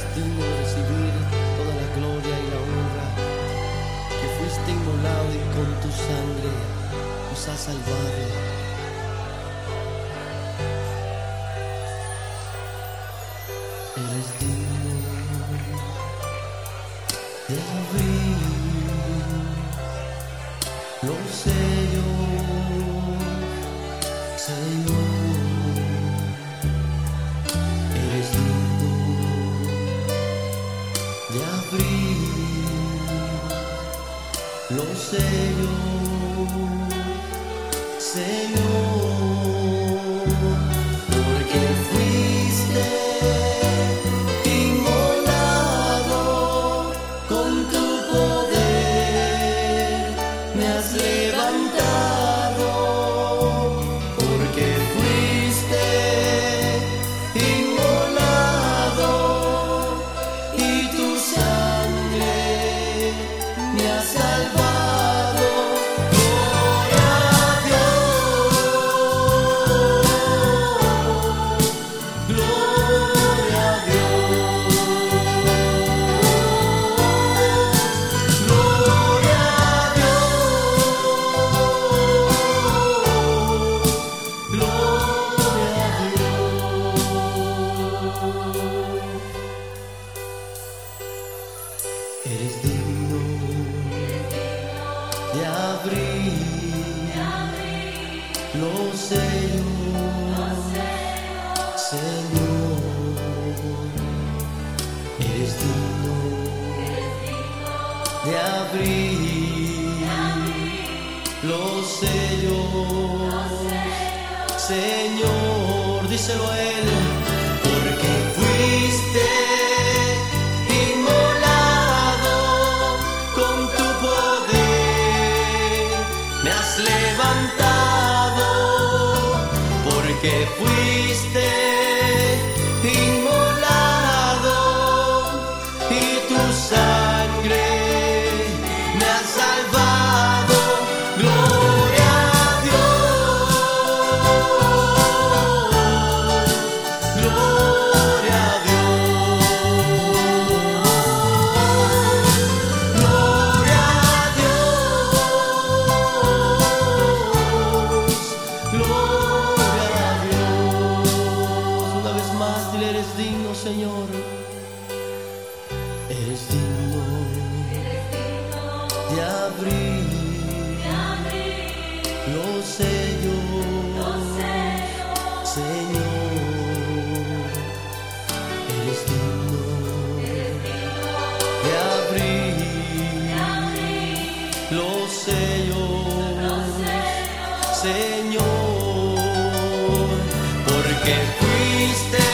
digno de recibir toda la gloria y la honra, que fuiste inmolado y con tu sangre nos has salvado. Eres digno de abrir los sellos, Señor. Eres digno de abrir los sellos, Señor, porque fuiste inmolado con tu poder, me has levantado, porque fuiste inmolado y tu sangre me ha salvado. Gloria a Dios, gloria a Dios, gloria a Dios, gloria a Dios. Eres digno de abrir los sellos, Señor. Eres digno de abrir los sellos, Señor. Díselo a Él, porque fuiste inmolado con tu poder, me has levantado, porque fuiste inmolado y tu sangre me ha salvado. Gloria a Dios, gloria a Dios, gloria a Dios, gloria a Dios. Una vez más, dile: eres digno, Señor. Eres digno de abrir los sellos, Señor. Eres digno de abrir los sellos, Señor, porque fuiste